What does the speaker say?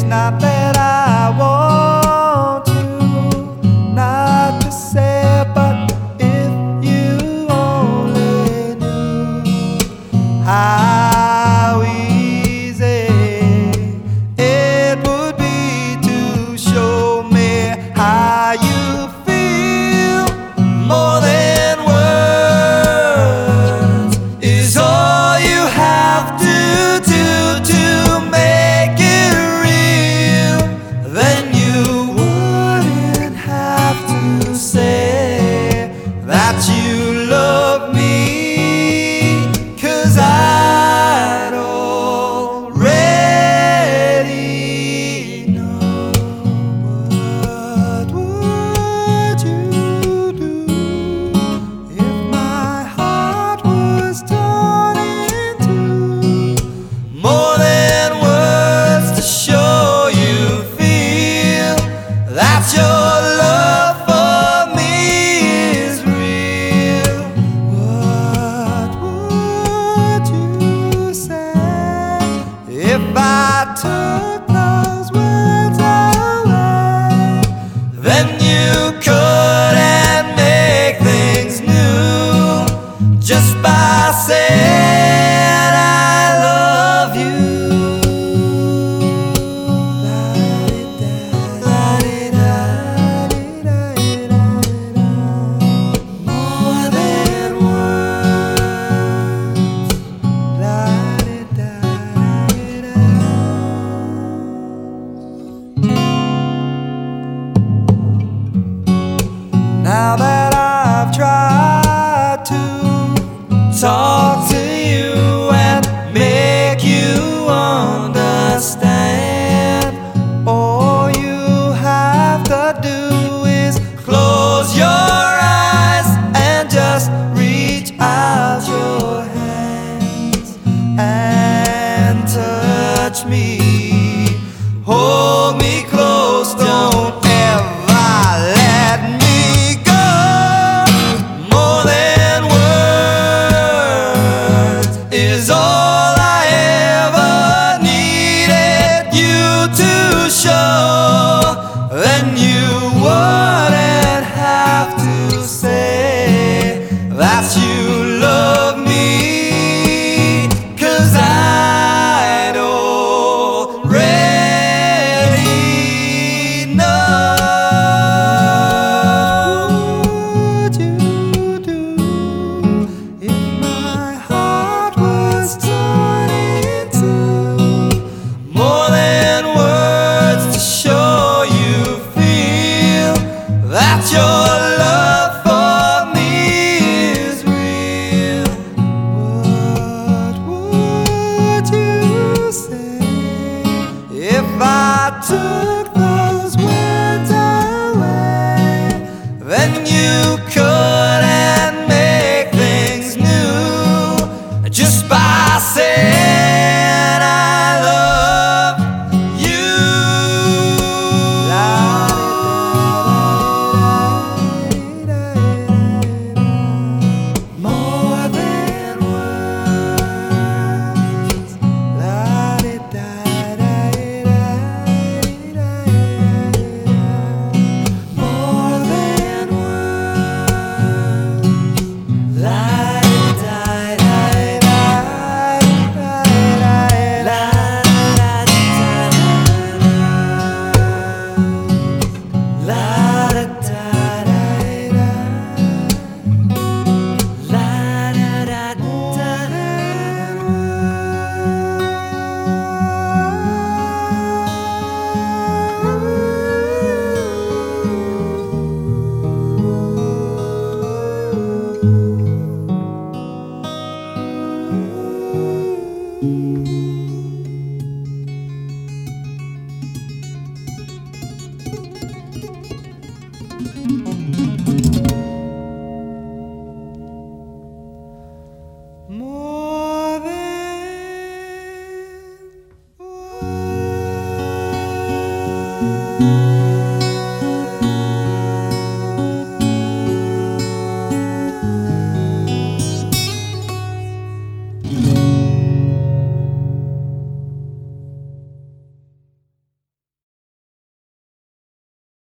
Not that I want to, not to say, but if you only knew how easy it would be to show me how you feel. More than words is all you have to do to make it real. Then you wouldn't have to say that you love me, 'cause I'd already know. What would you do if my heart was torn in two? More than words to show you feel that your love for me is real. What would you say if I took those words away? Then you couldn't make things new just by saying I love you. More than words. Now that I've tried to talk to you and make you understand, all you have to do is close your eyes and just reach out your hands and touch me. Hold me close, don't ever let me go. More than words is all I ever needed you to show. Then you wouldn't have to say that you love me, 'cause I'd already know. What would you do if my heart was torn in two? More than words to show you feel that your love for me is real. What would you say if I took those words away? Then you couldn't make things new just by saying I love you. More than words. More than words. than